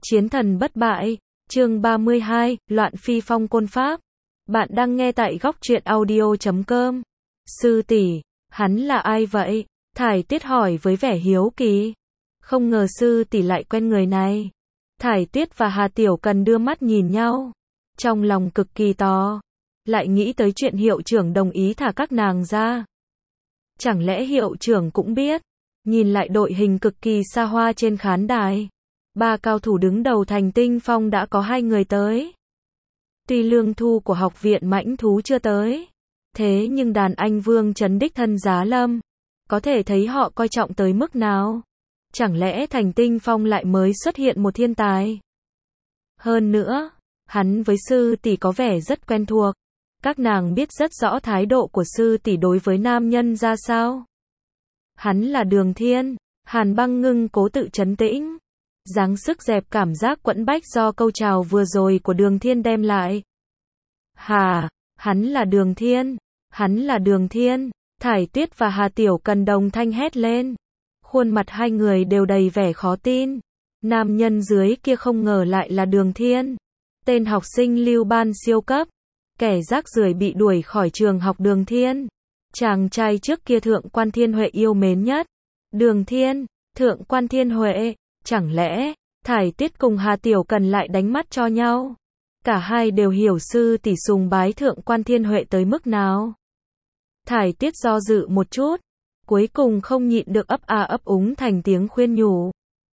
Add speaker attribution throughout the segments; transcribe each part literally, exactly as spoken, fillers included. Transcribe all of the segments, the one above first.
Speaker 1: Chiến thần bất bại, chương ba mươi hai, loạn phi phong côn pháp. Bạn đang nghe tại góc truyện audio chấm com. Sư tỷ, hắn là ai vậy? Thải Tuyết hỏi với vẻ hiếu kỳ. Không ngờ sư tỷ lại quen người này. Thải Tuyết và Hà Tiểu Cần đưa mắt nhìn nhau. Trong lòng cực kỳ to. Lại nghĩ tới chuyện hiệu trưởng đồng ý thả các nàng ra. Chẳng lẽ hiệu trưởng cũng biết? Nhìn lại đội hình cực kỳ xa hoa trên khán đài. Ba cao thủ đứng đầu Thành Tinh Phong đã có hai người tới. Tuy lương thu của học viện mãnh thú chưa tới, thế nhưng đàn anh Vương Chấn đích thân giá lâm. Có thể thấy họ coi trọng tới mức nào. Chẳng lẽ Thành Tinh Phong lại mới xuất hiện một thiên tài? Hơn nữa, hắn với sư tỷ có vẻ rất quen thuộc. Các nàng biết rất rõ thái độ của sư tỷ đối với nam nhân ra sao. Hắn là Đường Thiên. Hàn Băng Ngưng cố tự trấn tĩnh. Dáng sức dẹp cảm giác quẫn bách do câu chào vừa rồi của Đường Thiên đem lại. Hà, hắn là Đường Thiên, hắn là Đường Thiên. Thải Tuyết và Hà Tiểu Cần đồng thanh hét lên. Khuôn mặt hai người đều đầy vẻ khó tin. Nam nhân dưới kia không ngờ lại là Đường Thiên. Tên học sinh lưu ban siêu cấp. Kẻ rác rưởi bị đuổi khỏi trường học Đường Thiên. Chàng trai trước kia Thượng Quan Thiên Huệ yêu mến nhất. Đường Thiên, Thượng Quan Thiên Huệ. Chẳng lẽ, Thải Tuyết cùng Hà Tiểu Cần lại đánh mắt cho nhau? Cả hai đều hiểu sư tỷ sùng bái Thượng Quan Thiên Huệ tới mức nào. Thải Tuyết do dự một chút, cuối cùng không nhịn được ấp a ấp úng thành tiếng khuyên nhủ.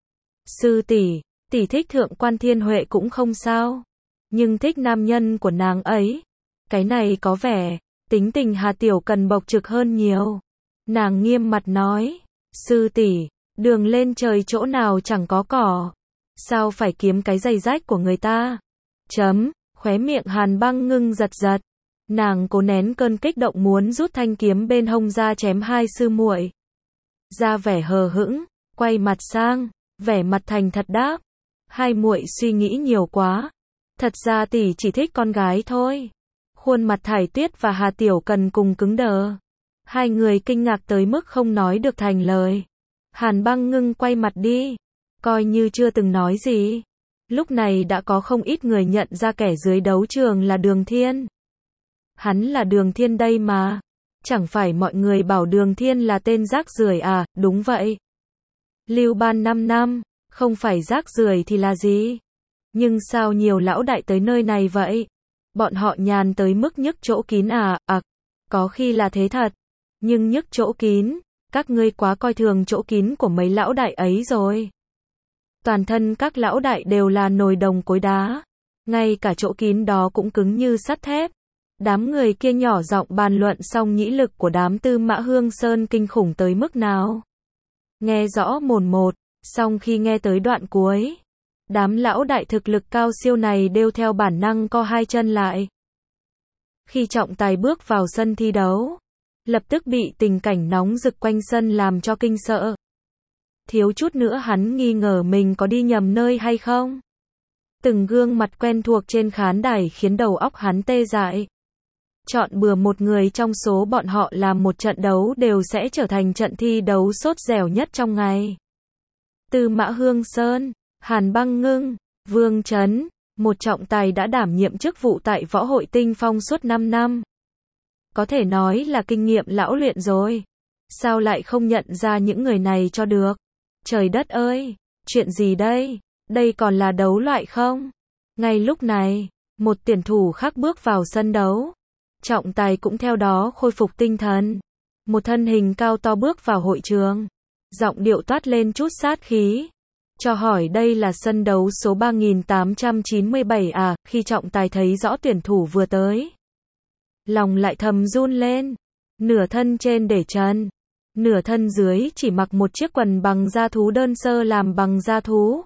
Speaker 1: Sư tỷ, tỷ thích Thượng Quan Thiên Huệ cũng không sao, nhưng thích nam nhân của nàng ấy. Cái này có vẻ, tính tình Hà Tiểu Cần bộc trực hơn nhiều. Nàng nghiêm mặt nói, sư tỷ, đường lên trời chỗ nào chẳng có cỏ. Sao phải kiếm cái giày rách của người ta? Chấm, khóe miệng Hàn Băng Ngưng giật giật. Nàng cố nén cơn kích động muốn rút thanh kiếm bên hông ra chém hai sư muội. Ra vẻ hờ hững, quay mặt sang, vẻ mặt thành thật đáp. Hai muội suy nghĩ nhiều quá. Thật ra tỷ chỉ thích con gái thôi. Khuôn mặt Thải Tuyết và Hà Tiểu Cần cùng cứng đờ. Hai người kinh ngạc tới mức không nói được thành lời. Hàn Băng Ngưng quay mặt đi, coi như chưa từng nói gì. Lúc này đã có không ít người nhận ra kẻ dưới đấu trường là Đường Thiên. Hắn là Đường Thiên đây mà. Chẳng phải mọi người bảo Đường Thiên là tên rác rưởi à? Đúng vậy. Lưu ban năm năm, không phải rác rưởi thì là gì? Nhưng sao nhiều lão đại tới nơi này vậy? Bọn họ nhàn tới mức nhức chỗ kín à? À, có khi là thế thật. Nhưng nhức chỗ kín, các ngươi quá coi thường chỗ kín của mấy lão đại ấy rồi. Toàn thân các lão đại đều là nồi đồng cối đá. Ngay cả chỗ kín đó cũng cứng như sắt thép. Đám người kia nhỏ giọng bàn luận xong nhĩ lực của đám Tư Mã Hương Sơn kinh khủng tới mức nào. Nghe rõ mồn một, xong khi nghe tới đoạn cuối. Đám lão đại thực lực cao siêu này đều theo bản năng co hai chân lại. Khi trọng tài bước vào sân thi đấu, lập tức bị tình cảnh nóng rực quanh sân làm cho kinh sợ. Thiếu chút nữa hắn nghi ngờ mình có đi nhầm nơi hay không. Từng gương mặt quen thuộc trên khán đài khiến đầu óc hắn tê dại. Chọn bừa một người trong số bọn họ làm một trận đấu đều sẽ trở thành trận thi đấu sốt dẻo nhất trong ngày. Tư Mã Hương Sơn, Hàn Băng Ngưng, Vương Chấn, một trọng tài đã đảm nhiệm chức vụ tại Võ hội Tinh Phong suốt năm năm. Có thể nói là kinh nghiệm lão luyện rồi. Sao lại không nhận ra những người này cho được? Trời đất ơi, chuyện gì đây? Đây còn là đấu loại không? Ngay lúc này, một tuyển thủ khác bước vào sân đấu. Trọng tài cũng theo đó khôi phục tinh thần. Một thân hình cao to bước vào hội trường. Giọng điệu toát lên chút sát khí. Cho hỏi đây là sân đấu số ba nghìn tám trăm chín mươi bảy à? Khi trọng tài thấy rõ tuyển thủ vừa tới, lòng lại thầm run lên. Nửa thân trên để trần, nửa thân dưới chỉ mặc một chiếc quần bằng da thú đơn sơ làm bằng da thú.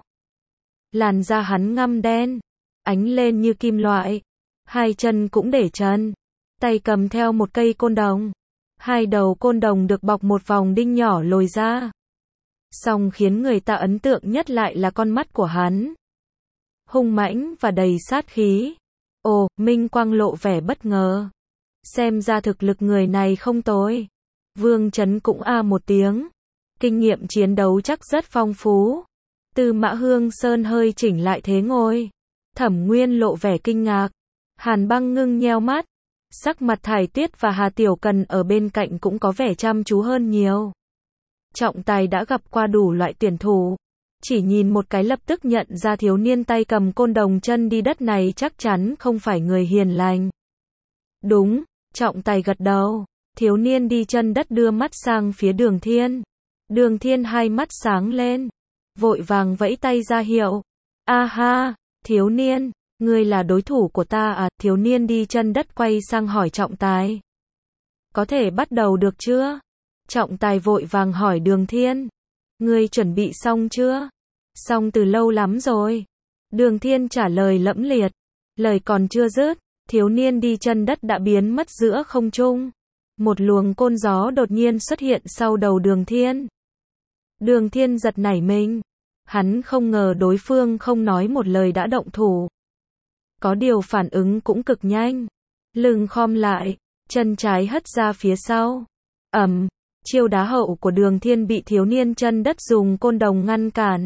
Speaker 1: Làn da hắn ngăm đen, ánh lên như kim loại. Hai chân cũng để trần, tay cầm theo một cây côn đồng. Hai đầu côn đồng được bọc một vòng đinh nhỏ lồi ra. Song khiến người ta ấn tượng nhất lại là con mắt của hắn. Hung mãnh và đầy sát khí. Ồ, Minh Quang lộ vẻ bất ngờ. Xem ra thực lực người này không tồi. Vương Chấn cũng a một tiếng. Kinh nghiệm chiến đấu chắc rất phong phú. Tư Mã Hương Sơn hơi chỉnh lại thế ngồi. Thẩm Nguyên lộ vẻ kinh ngạc. Hàn Băng Ngưng nheo mắt. Sắc mặt Thải Tuyết và Hà Tiểu Cần ở bên cạnh cũng có vẻ chăm chú hơn nhiều. Trọng tài đã gặp qua đủ loại tuyển thủ. Chỉ nhìn một cái lập tức nhận ra thiếu niên tay cầm côn đồng chân đi đất này chắc chắn không phải người hiền lành. Đúng, trọng tài gật đầu. Thiếu niên đi chân đất đưa mắt sang phía Đường Thiên. Đường Thiên hai mắt sáng lên. Vội vàng vẫy tay ra hiệu. A ha, thiếu niên, ngươi là đối thủ của ta à? Thiếu niên đi chân đất quay sang hỏi trọng tài. Có thể bắt đầu được chưa? Trọng tài vội vàng hỏi Đường Thiên. Ngươi chuẩn bị xong chưa? Xong từ lâu lắm rồi. Đường Thiên trả lời lẫm liệt. Lời còn chưa dứt, thiếu niên đi chân đất đã biến mất giữa không trung. Một luồng côn gió đột nhiên xuất hiện sau đầu Đường Thiên. Đường Thiên giật nảy mình. Hắn không ngờ đối phương không nói một lời đã động thủ. Có điều phản ứng cũng cực nhanh. Lưng khom lại, chân trái hất ra phía sau. Ầm, chiêu đá hậu của Đường Thiên bị thiếu niên chân đất dùng côn đồng ngăn cản.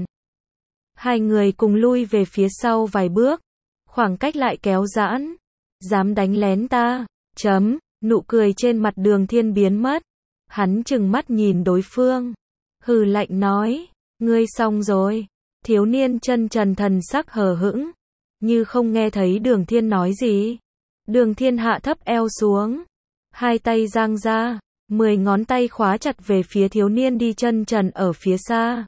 Speaker 1: Hai người cùng lui về phía sau vài bước. Khoảng cách lại kéo giãn. Dám đánh lén ta, chấm, nụ cười trên mặt Đường Thiên biến mất. Hắn trừng mắt nhìn đối phương. Hừ lạnh nói, ngươi xong rồi. Thiếu niên chân trần thần sắc hờ hững. Như không nghe thấy Đường Thiên nói gì. Đường Thiên hạ thấp eo xuống. Hai tay giang ra. Mười ngón tay khóa chặt về phía thiếu niên đi chân trần ở phía xa.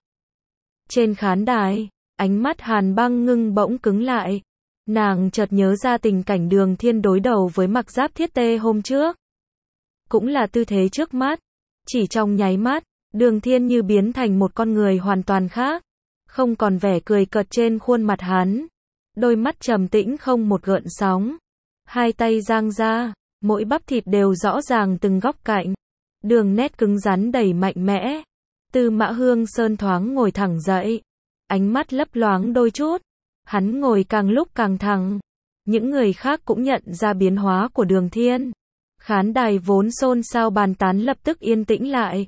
Speaker 1: Trên khán đài, ánh mắt Hàn Băng Ngưng bỗng cứng lại. Nàng chợt nhớ ra tình cảnh Đường Thiên đối đầu với Mặc Giáp Thiết Tê hôm trước. Cũng là tư thế trước mắt. Chỉ trong nháy mắt, Đường Thiên như biến thành một con người hoàn toàn khác. Không còn vẻ cười cợt trên khuôn mặt hắn. Đôi mắt trầm tĩnh không một gợn sóng. Hai tay giang ra, mỗi bắp thịt đều rõ ràng từng góc cạnh. Đường nét cứng rắn đầy mạnh mẽ. Tư Mã Hương Sơn thoáng ngồi thẳng dậy. Ánh mắt lấp loáng đôi chút. Hắn ngồi càng lúc càng thẳng. Những người khác cũng nhận ra biến hóa của Đường Thiên. Khán đài vốn xôn xao bàn tán lập tức yên tĩnh lại.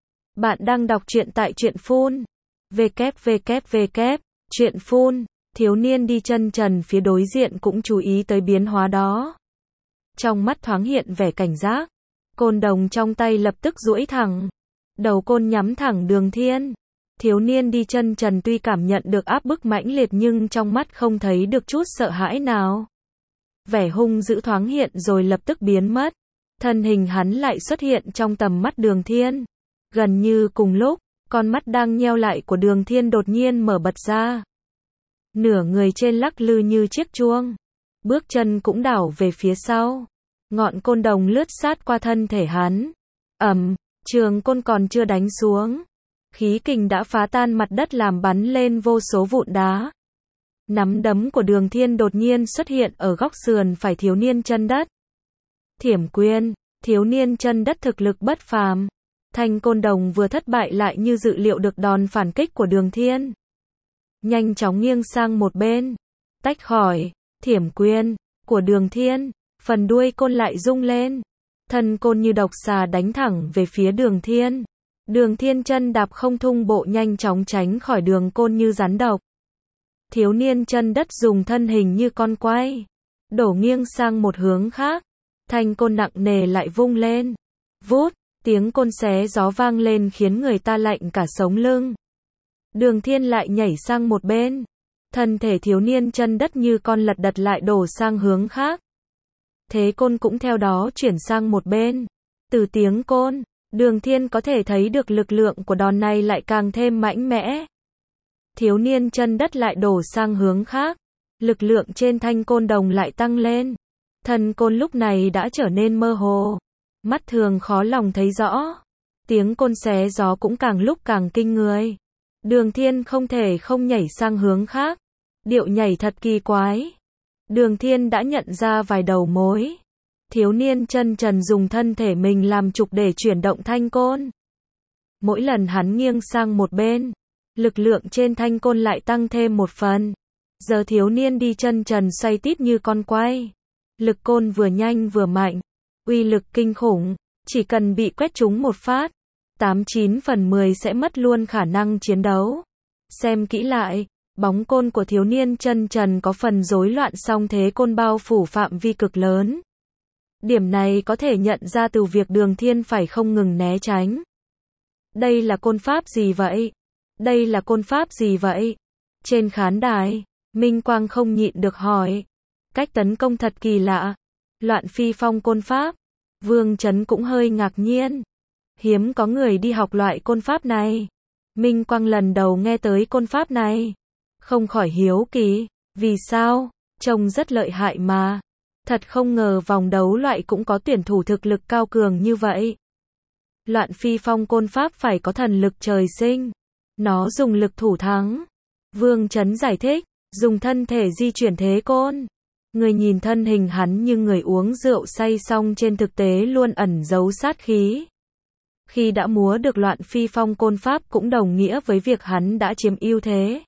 Speaker 1: Bạn đang đọc truyện tại Truyện Phun. www. Truyện Phun. Thiếu niên đi chân trần phía đối diện cũng chú ý tới biến hóa đó. Trong mắt thoáng hiện vẻ cảnh giác. Côn đồng trong tay lập tức duỗi thẳng. Đầu côn nhắm thẳng Đường Thiên. Thiếu niên đi chân trần tuy cảm nhận được áp bức mãnh liệt nhưng trong mắt không thấy được chút sợ hãi nào. Vẻ hung dữ thoáng hiện rồi lập tức biến mất. Thân hình hắn lại xuất hiện trong tầm mắt Đường Thiên. Gần như cùng lúc, con mắt đang nheo lại của Đường Thiên đột nhiên mở bật ra. Nửa người trên lắc lư như chiếc chuông. Bước chân cũng đảo về phía sau. Ngọn côn đồng lướt sát qua thân thể hắn. Ầm, trường côn còn chưa đánh xuống. Khí kình đã phá tan mặt đất làm bắn lên vô số vụn đá. Nắm đấm của Đường Thiên đột nhiên xuất hiện ở góc sườn phải thiếu niên chân đất. Thiểm quyền, thiếu niên chân đất thực lực bất phàm. Thanh côn đồng vừa thất bại lại như dự liệu được đòn phản kích của Đường Thiên. Nhanh chóng nghiêng sang một bên. Tách khỏi, thiểm quyền, của Đường Thiên. Phần đuôi côn lại rung lên. Thân côn như độc xà đánh thẳng về phía Đường Thiên. Đường Thiên chân đạp không thung bộ nhanh chóng tránh khỏi đường côn như rắn độc. Thiếu niên chân đất dùng thân hình như con quay. Đổ nghiêng sang một hướng khác. Thanh côn nặng nề lại vung lên. Vút, tiếng côn xé gió vang lên khiến người ta lạnh cả sống lưng. Đường Thiên lại nhảy sang một bên. Thân thể thiếu niên chân đất như con lật đật lại đổ sang hướng khác. Thế côn cũng theo đó chuyển sang một bên. Từ tiếng côn, Đường Thiên có thể thấy được lực lượng của đòn này lại càng thêm mạnh mẽ. Thiếu niên chân đất lại đổ sang hướng khác. Lực lượng trên thanh côn đồng lại tăng lên. Thân côn lúc này đã trở nên mơ hồ. Mắt thường khó lòng thấy rõ. Tiếng côn xé gió cũng càng lúc càng kinh người. Đường Thiên không thể không nhảy sang hướng khác. Điệu nhảy thật kỳ quái. Đường Thiên đã nhận ra vài đầu mối. Thiếu niên chân trần dùng thân thể mình làm trục để chuyển động thanh côn. Mỗi lần hắn nghiêng sang một bên, lực lượng trên thanh côn lại tăng thêm một phần. Giờ thiếu niên đi chân trần xoay tít như con quay. Lực côn vừa nhanh vừa mạnh, uy lực kinh khủng, chỉ cần bị quét trúng một phát, tám chín phần mười sẽ mất luôn khả năng chiến đấu. Xem kỹ lại, bóng côn của thiếu niên chân trần có phần rối loạn, song thế côn bao phủ phạm vi cực lớn. Điểm này có thể nhận ra từ việc Đường Thiên phải không ngừng né tránh. Đây là côn pháp gì vậy? Đây là côn pháp gì vậy? Trên khán đài, Minh Quang không nhịn được hỏi. Cách tấn công thật kỳ lạ. Loạn phi phong côn pháp. Vương Chấn cũng hơi ngạc nhiên. Hiếm có người đi học loại côn pháp này. Minh Quang lần đầu nghe tới côn pháp này. Không khỏi hiếu kỳ. Vì sao? Trông rất lợi hại mà. Thật không ngờ vòng đấu loại cũng có tuyển thủ thực lực cao cường như vậy. Loạn phi phong côn pháp phải có thần lực trời sinh. Nó dùng lực thủ thắng. Vương Chấn giải thích. Dùng thân thể di chuyển thế côn. Người nhìn thân hình hắn như người uống rượu say, song trên thực tế luôn ẩn giấu sát khí. Khi đã múa được loạn phi phong côn pháp cũng đồng nghĩa với việc hắn đã chiếm ưu thế.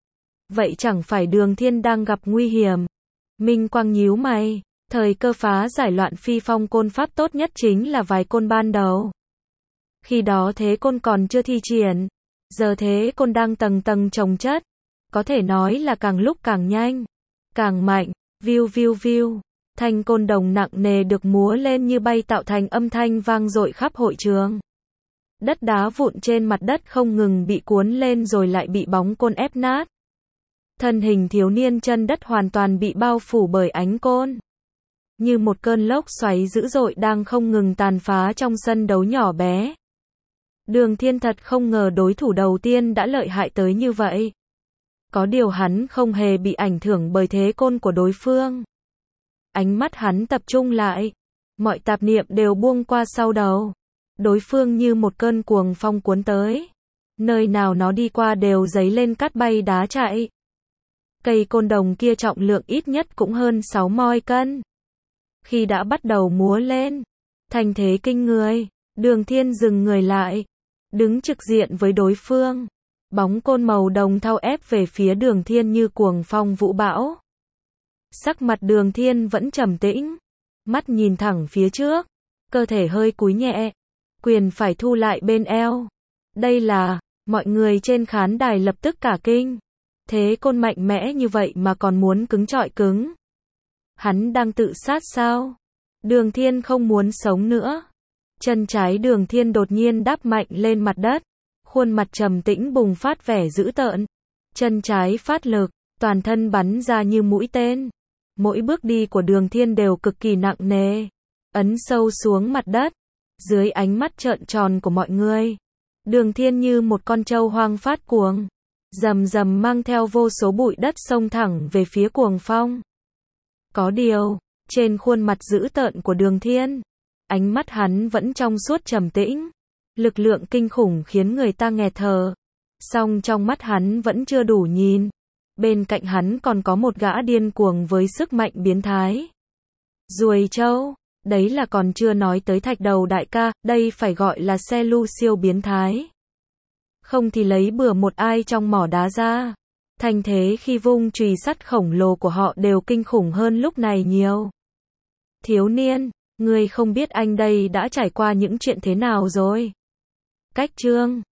Speaker 1: Vậy chẳng phải Đường Thiên đang gặp nguy hiểm? Minh Quang nhíu mày. Thời cơ phá giải loạn phi phong côn pháp tốt nhất chính là vài côn ban đầu. Khi đó thế côn còn chưa thi triển. Giờ thế côn đang tầng tầng chồng chất. Có thể nói là càng lúc càng nhanh, càng mạnh. Viu viu viu. Thanh côn đồng nặng nề được múa lên như bay, tạo thành âm thanh vang dội khắp hội trường. Đất đá vụn trên mặt đất không ngừng bị cuốn lên rồi lại bị bóng côn ép nát. Thân hình thiếu niên chân đất hoàn toàn bị bao phủ bởi ánh côn. Như một cơn lốc xoáy dữ dội đang không ngừng tàn phá trong sân đấu nhỏ bé. Đường Thiên thật không ngờ đối thủ đầu tiên đã lợi hại tới như vậy. Có điều hắn không hề bị ảnh hưởng bởi thế côn của đối phương. Ánh mắt hắn tập trung lại. Mọi tạp niệm đều buông qua sau đầu. Đối phương như một cơn cuồng phong cuốn tới. Nơi nào nó đi qua đều giấy lên cát bay đá chạy. Cây côn đồng kia trọng lượng ít nhất cũng hơn sáu moi cân. Khi đã bắt đầu múa lên, thành thế kinh người, Đường Thiên dừng người lại, đứng trực diện với đối phương. Bóng côn màu đồng thau ép về phía Đường Thiên như cuồng phong vũ bão. Sắc mặt Đường Thiên vẫn trầm tĩnh, mắt nhìn thẳng phía trước, cơ thể hơi cúi nhẹ, quyền phải thu lại bên eo. Đây là, mọi người trên khán đài lập tức cả kinh. Thế côn mạnh mẽ như vậy mà còn muốn cứng trọi cứng. Hắn đang tự sát sao? Đường Thiên không muốn sống nữa. Chân trái Đường Thiên đột nhiên đáp mạnh lên mặt đất. Khuôn mặt trầm tĩnh bùng phát vẻ dữ tợn. Chân trái phát lực, toàn thân bắn ra như mũi tên. Mỗi bước đi của Đường Thiên đều cực kỳ nặng nề. Ấn sâu xuống mặt đất. Dưới ánh mắt trợn tròn của mọi người, Đường Thiên như một con trâu hoang phát cuồng. Rầm rầm mang theo vô số bụi đất xông thẳng về phía cuồng phong. Có điều, trên khuôn mặt dữ tợn của Đường Thiên, ánh mắt hắn vẫn trong suốt trầm tĩnh. Lực lượng kinh khủng khiến người ta nghẹt thở. Song trong mắt hắn vẫn chưa đủ nhìn. Bên cạnh hắn còn có một gã điên cuồng với sức mạnh biến thái. Ruồi trâu, đấy là còn chưa nói tới thạch đầu đại ca, đây phải gọi là xe lu siêu biến thái. Không thì lấy bừa một ai trong mỏ đá ra. Thành thế khi vung chùy sắt khổng lồ của họ đều kinh khủng hơn lúc này nhiều. Thiếu niên, ngươi không biết anh đây đã trải qua những chuyện thế nào rồi. Cách chương